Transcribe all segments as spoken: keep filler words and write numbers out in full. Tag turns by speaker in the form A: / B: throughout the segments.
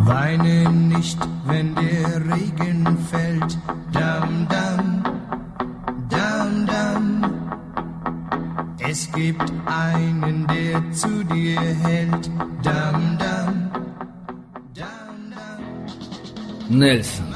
A: Weine nicht, wenn der Regen fällt. Dam, dam, dam, dam. Es gibt einen, der zu dir hält. Dam, dam, dam, dam.
B: Нельсон.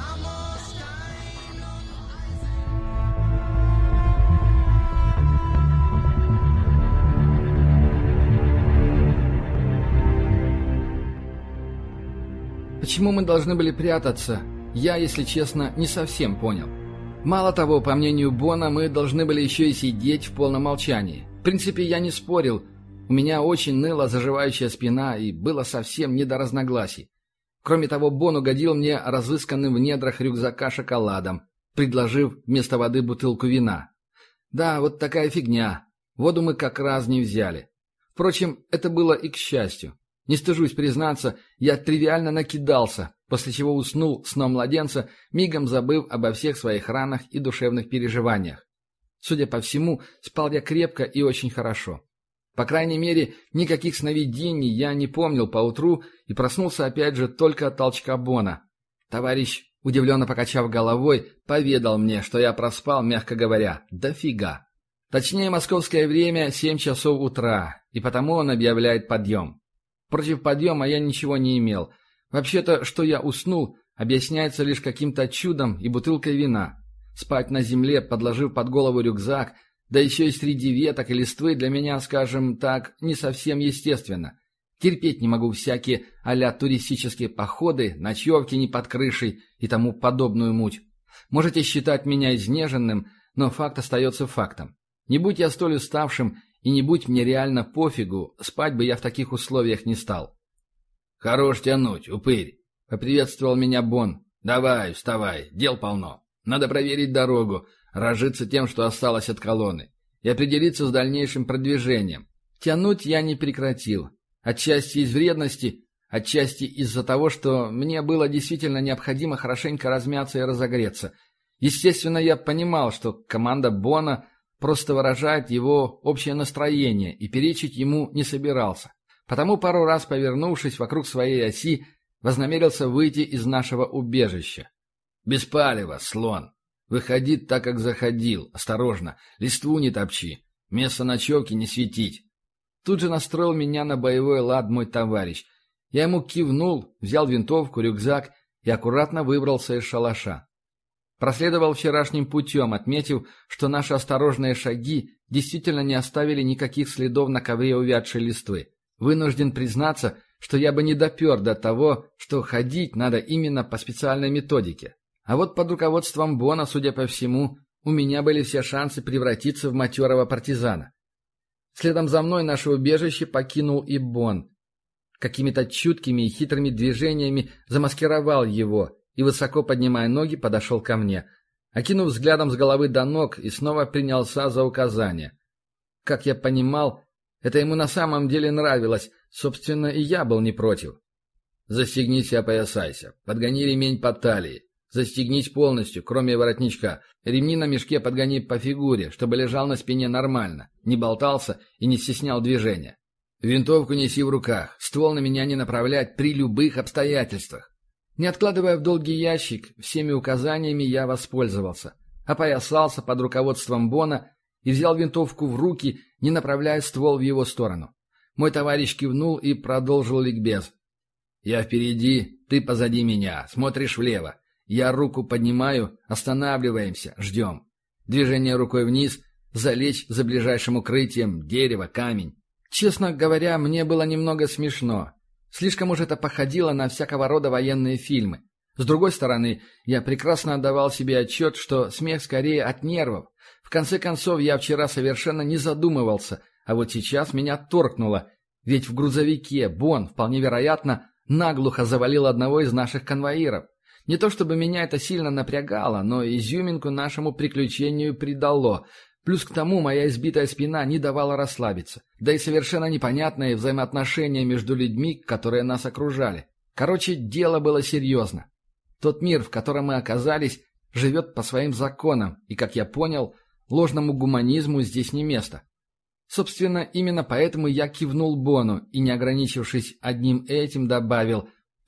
B: Почему мы должны были прятаться, я, если честно, не совсем понял. Мало того, по мнению Бона, мы должны были еще и сидеть в полном молчании. В принципе, я не спорил. У меня очень ныла заживающая спина, и было совсем не до разногласий. Кроме того, Бон угодил мне разысканным в недрах рюкзака шоколадом, предложив вместо воды бутылку вина. Да, вот такая фигня. Воду мы как раз не взяли. Впрочем, это было и к счастью. Не стыжусь признаться, я тривиально накидался, после чего уснул сном младенца, мигом забыв обо всех своих ранах и душевных переживаниях. Судя по всему, спал я крепко и очень хорошо. По крайней мере, никаких сновидений я не помнил поутру и проснулся опять же только от толчка Бона. Товарищ, удивленно покачав головой, поведал мне, что я проспал, мягко говоря, дофига. Точнее, московское время семь часов утра, и потому он объявляет подъем. Против подъема я ничего не имел. Вообще-то, что я уснул, объясняется лишь каким-то чудом и бутылкой вина. Спать на земле, подложив под голову рюкзак, да еще и среди веток и листвы, для меня, скажем так, не совсем естественно. Терпеть не могу всякие а-ля туристические походы, ночевки не под крышей и тому подобную муть. Можете считать меня изнеженным, но факт остается фактом. Не будь я столь уставшим, и не будь мне реально пофигу, спать бы я в таких условиях не стал. «Хорош тянуть, упырь!» — поприветствовал меня Бон. «Давай, вставай, дел полно. Надо проверить дорогу, разжиться тем, что осталось от колонны, и определиться с дальнейшим продвижением». Тянуть я не прекратил. Отчасти из вредности, отчасти из-за того, что мне было действительно необходимо хорошенько размяться и разогреться. Естественно, я понимал, что команда Бона просто выражает его общее настроение и перечить ему не собирался. Потому, пару раз повернувшись вокруг своей оси, вознамерился выйти из нашего убежища. «Без палева, слон! Выходи так, как заходил. Осторожно, листву не топчи, место ночевки не светить». Тут же настроил меня на боевой лад мой товарищ. Я ему кивнул, взял винтовку, рюкзак и аккуратно выбрался из шалаша. Проследовал вчерашним путем, отметив, что наши осторожные шаги действительно не оставили никаких следов на ковре увядшей листвы. Вынужден признаться, что я бы не допер до того, что ходить надо именно по специальной методике. А вот под руководством Бона, судя по всему, у меня были все шансы превратиться в матерого партизана. Следом за мной наше убежище покинул и Бон. Какими-то чуткими и хитрыми движениями замаскировал его и, высоко поднимая ноги, подошел ко мне, окинув взглядом с головы до ног и снова принялся за указания. Как я понимал, это ему на самом деле нравилось, собственно, и я был не против. «Застегнись и опоясайся, подгони ремень по талии, застегнись полностью, кроме воротничка, ремни на мешке подгони по фигуре, чтобы лежал на спине нормально, не болтался и не стеснял движения. Винтовку неси в руках, ствол на меня не направлять при любых обстоятельствах». Не откладывая в долгий ящик, всеми указаниями я воспользовался, опоясался под руководством Бона и взял винтовку в руки, не направляя ствол в его сторону. Мой товарищ кивнул и продолжил ликбез. «Я впереди, ты позади меня, смотришь влево. Я руку поднимаю, останавливаемся, ждем. Движение рукой вниз, залечь за ближайшим укрытием, дерево, камень». Честно говоря, мне было немного смешно. Слишком уж это походило на всякого рода военные фильмы. С другой стороны, я прекрасно отдавал себе отчет, что смех скорее от нервов. В конце концов, я вчера совершенно не задумывался, а вот сейчас меня торкнуло. Ведь в грузовике Бон, вполне вероятно, наглухо завалил одного из наших конвоиров. Не то чтобы меня это сильно напрягало, но изюминку нашему приключению придало. Плюс к тому моя избитая спина не давала расслабиться. Да и совершенно непонятные взаимоотношения между людьми, которые нас окружали. Короче, дело было серьезно. Тот мир, в котором мы оказались, живет по своим законам, и, как я понял, ложному гуманизму здесь не место. Собственно, именно поэтому я кивнул Бону и, не ограничившись одним этим, добавил: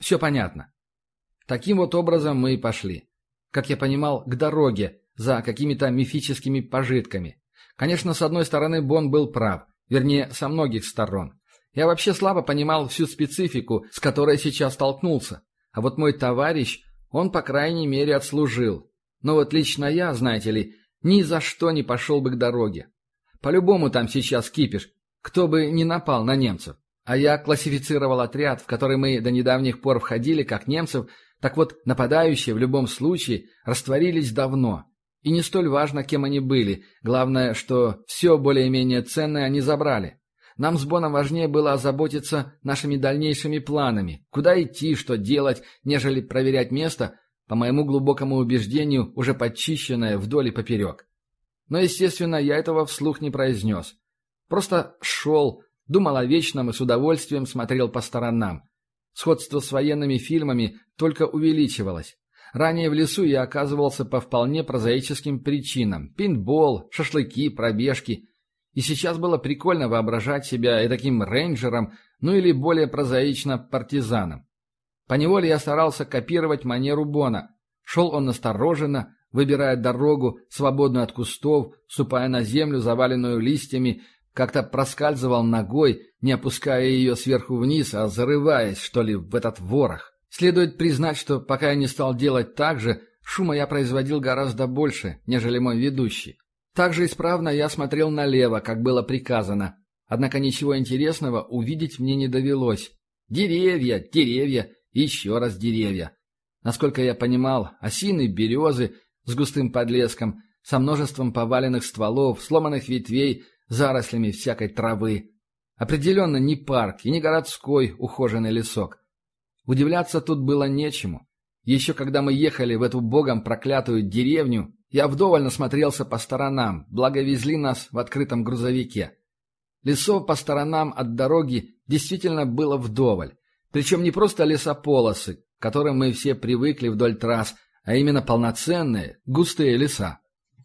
B: Все понятно. Таким вот образом мы и пошли. Как я понимал, к дороге, за какими-то мифическими пожитками. Конечно, с одной стороны, Бон был прав, вернее, со многих сторон. Я вообще слабо понимал всю специфику, с которой сейчас столкнулся. А вот мой товарищ, он, по крайней мере, отслужил. Но вот лично я, знаете ли, ни за что не пошел бы к дороге. По-любому там сейчас кипиш, кто бы ни напал на немцев. А я классифицировал отряд, в который мы до недавних пор входили, как немцев, так вот нападающие в любом случае растворились давно. И не столь важно, кем они были, главное, что все более-менее ценное они забрали. Нам с Боном важнее было озаботиться нашими дальнейшими планами, куда идти, что делать, нежели проверять место, по моему глубокому убеждению, уже подчищенное вдоль и поперек. Но, естественно, я этого вслух не произнес. Просто шел, думал о вечном и с удовольствием смотрел по сторонам. Сходство с военными фильмами только увеличивалось. Ранее в лесу я оказывался по вполне прозаическим причинам. Пейнтбол, шашлыки, пробежки. И сейчас было прикольно воображать себя и таким рейнджером, ну или более прозаично партизаном. Поневоле я старался копировать манеру Бона. Шел он настороженно, выбирая дорогу, свободную от кустов, ступая на землю, заваленную листьями, как-то проскальзывал ногой, не опуская ее сверху вниз, а зарываясь, что ли, в этот ворох. Следует признать, что пока я не стал делать так же, шума я производил гораздо больше, нежели мой ведущий. Также исправно я смотрел налево, как было приказано. Однако ничего интересного увидеть мне не довелось. Деревья, деревья и еще раз деревья. Насколько я понимал, осины, березы с густым подлеском, со множеством поваленных стволов, сломанных ветвей, зарослями всякой травы. Определенно не парк и не городской ухоженный лесок. Удивляться тут было нечему. Еще когда мы ехали в эту богом проклятую деревню, я вдоволь насмотрелся по сторонам, благо везли нас в открытом грузовике. Лесов по сторонам от дороги действительно было вдоволь. Причем не просто лесополосы, к которым мы все привыкли вдоль трасс, а именно полноценные, густые леса.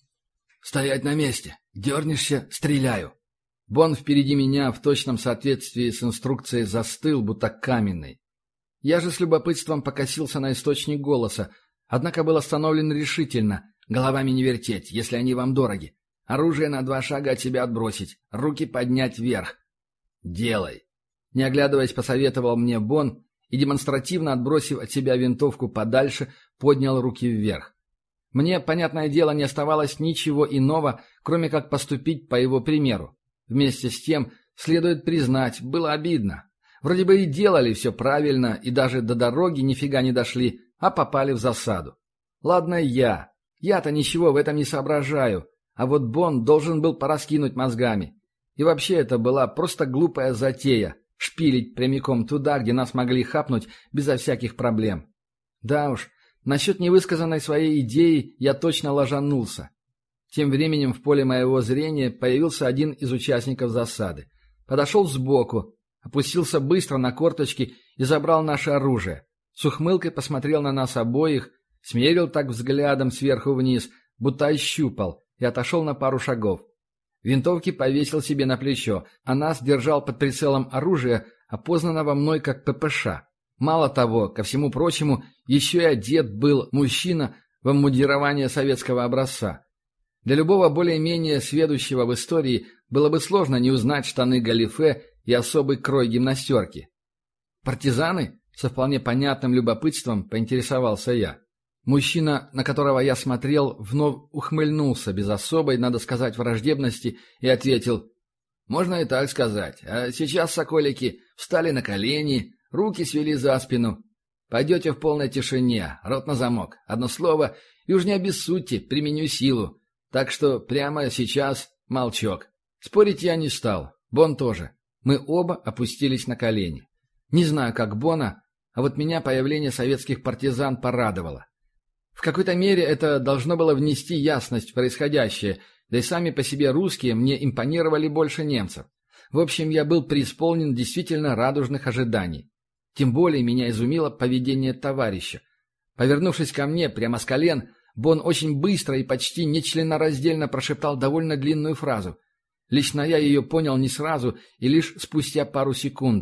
B: «Стоять на месте! Дернешься — стреляю!» Бон впереди меня в точном соответствии с инструкцией застыл, будто каменный. Я же с любопытством покосился на источник голоса, однако был остановлен решительно. Головами не вертеть, если они вам дороги. Оружие на два шага от себя отбросить, руки поднять вверх. «Делай!» Не оглядываясь, посоветовал мне Бон и, демонстративно отбросив от себя винтовку подальше, поднял руки вверх. Мне, понятное дело, не оставалось ничего иного, кроме как поступить по его примеру. Вместе с тем, следует признать, было обидно. Вроде бы и делали все правильно, и даже до дороги нифига не дошли, а попали в засаду. Ладно я. Я-то ничего в этом не соображаю, а вот Бон должен был пораскинуть мозгами. И вообще это была просто глупая затея — шпилить прямиком туда, где нас могли хапнуть безо всяких проблем. Да уж, насчет невысказанной своей идеи я точно ложанулся. Тем временем в поле моего зрения появился один из участников засады. Подошел сбоку, опустился быстро на корточки и забрал наше оружие. С ухмылкой посмотрел на нас обоих, смерил так взглядом сверху вниз, будто ощупал, и отошел на пару шагов. Винтовки повесил себе на плечо, а нас держал под прицелом оружия, опознанного мной как ППШ. Мало того, ко всему прочему, еще и одет был мужчина в обмундирование советского образца. Для любого более-менее сведущего в истории было бы сложно не узнать штаны галифе и особый крой гимнастерки. «Партизаны?» — со вполне понятным любопытством поинтересовался я. Мужчина, на которого я смотрел, вновь ухмыльнулся без особой, надо сказать, враждебности и ответил: «Можно и так сказать. А сейчас, соколики, встали на колени, руки свели за спину. Пойдете в полной тишине, рот на замок. Одно слово, и уж не обессудьте, применю силу. Так что прямо сейчас молчок». Спорить я не стал. Бон тоже. Мы оба опустились на колени. Не знаю, как Бона, а вот меня появление советских партизан порадовало. В какой-то мере это должно было внести ясность в происходящее, да и сами по себе русские мне импонировали больше немцев. В общем, я был преисполнен действительно радужных ожиданий. Тем более меня изумило поведение товарища. Повернувшись ко мне прямо с колен, Бон очень быстро и почти нечленораздельно прошептал довольно длинную фразу. Лично я ее понял не сразу и лишь спустя пару секунд.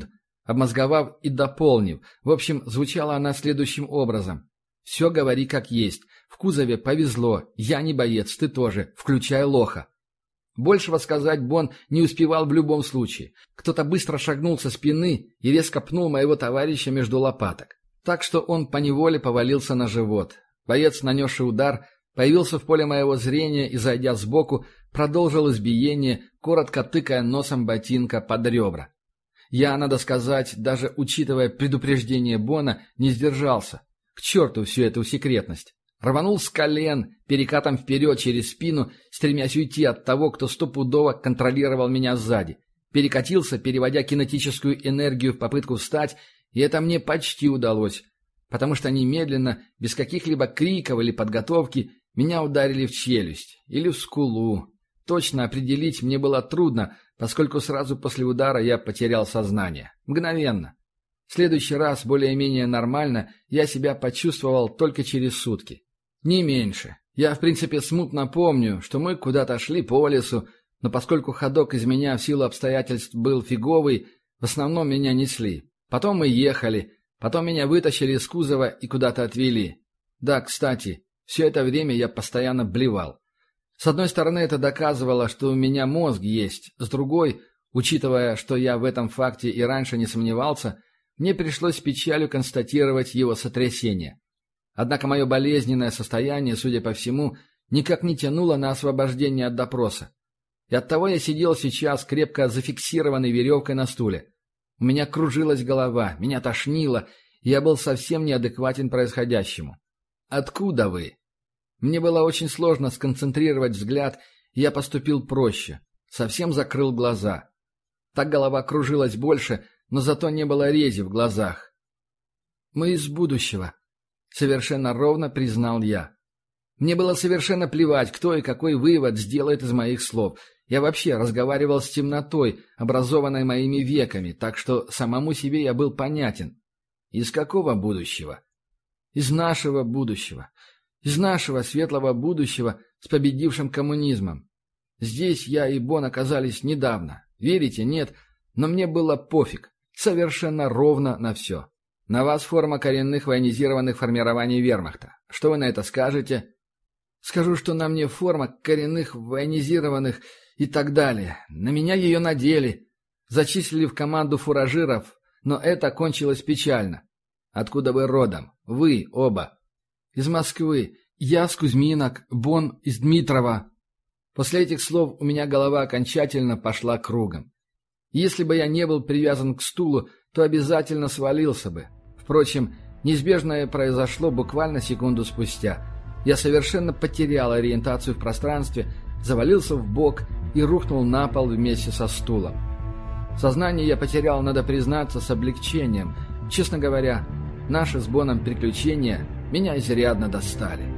B: обмозговав и дополнив. В общем, звучала она следующим образом. «Все говори как есть. В кузове повезло. Я не боец, ты тоже, включая лоха». Большего сказать Бон не успевал в любом случае. Кто-то быстро шагнул со спины и резко пнул моего товарища между лопаток. Так что он поневоле повалился на живот. Боец, нанесший удар, появился в поле моего зрения и, зайдя сбоку, продолжил избиение, коротко тыкая носом ботинка под ребра. Я, надо сказать, даже учитывая предупреждение Бона, не сдержался. К черту всю эту секретность. Рванул с колен, перекатом вперед через спину, стремясь уйти от того, кто стопудово контролировал меня сзади. Перекатился, переводя кинетическую энергию в попытку встать, и это мне почти удалось, потому что немедленно, без каких-либо криков или подготовки, меня ударили в челюсть или в скулу. Точно определить мне было трудно, поскольку сразу после удара я потерял сознание. Мгновенно. В следующий раз, более-менее нормально, я себя почувствовал только через сутки. Не меньше. Я, в принципе, смутно помню, что мы куда-то шли по лесу, но поскольку ходок из меня в силу обстоятельств был фиговый, в основном меня несли. Потом мы ехали, потом меня вытащили из кузова и куда-то отвели. Да, кстати, все это время я постоянно блевал. С одной стороны, это доказывало, что у меня мозг есть, с другой, учитывая, что я в этом факте и раньше не сомневался, мне пришлось с печалью констатировать его сотрясение. Однако мое болезненное состояние, судя по всему, никак не тянуло на освобождение от допроса. И оттого я сидел сейчас, крепко зафиксированный веревкой на стуле. У меня кружилась голова, меня тошнило, и я был совсем неадекватен происходящему. «Откуда вы?» Мне было очень сложно сконцентрировать взгляд, и я поступил проще. Совсем закрыл глаза. Так голова кружилась больше, но зато не было рези в глазах. «Мы из будущего», — совершенно ровно признал я. Мне было совершенно плевать, кто и какой вывод сделает из моих слов. Я вообще разговаривал с темнотой, образованной моими веками, так что самому себе я был понятен. Из какого будущего? Из нашего будущего. Из нашего светлого будущего с победившим коммунизмом. Здесь я и Бон оказались недавно. Верите, нет? Но мне было пофиг. Совершенно ровно на все. На вас форма коренных военизированных формирований вермахта. Что вы на это скажете? Скажу, что на мне форма коренных военизированных и так далее. На меня ее надели. Зачислили в команду фуражиров, но это кончилось печально. Откуда вы родом? Вы оба. Из Москвы. Я с Кузьминок, Бон из Дмитрова. После этих слов у меня голова окончательно пошла кругом. Если бы я не был привязан к стулу, то обязательно свалился бы. Впрочем, неизбежное произошло буквально секунду спустя. Я совершенно потерял ориентацию в пространстве, завалился в бок и рухнул на пол вместе со стулом. Сознание я потерял, надо признаться, с облегчением. Честно говоря, наши с Боном приключения меня изрядно достали.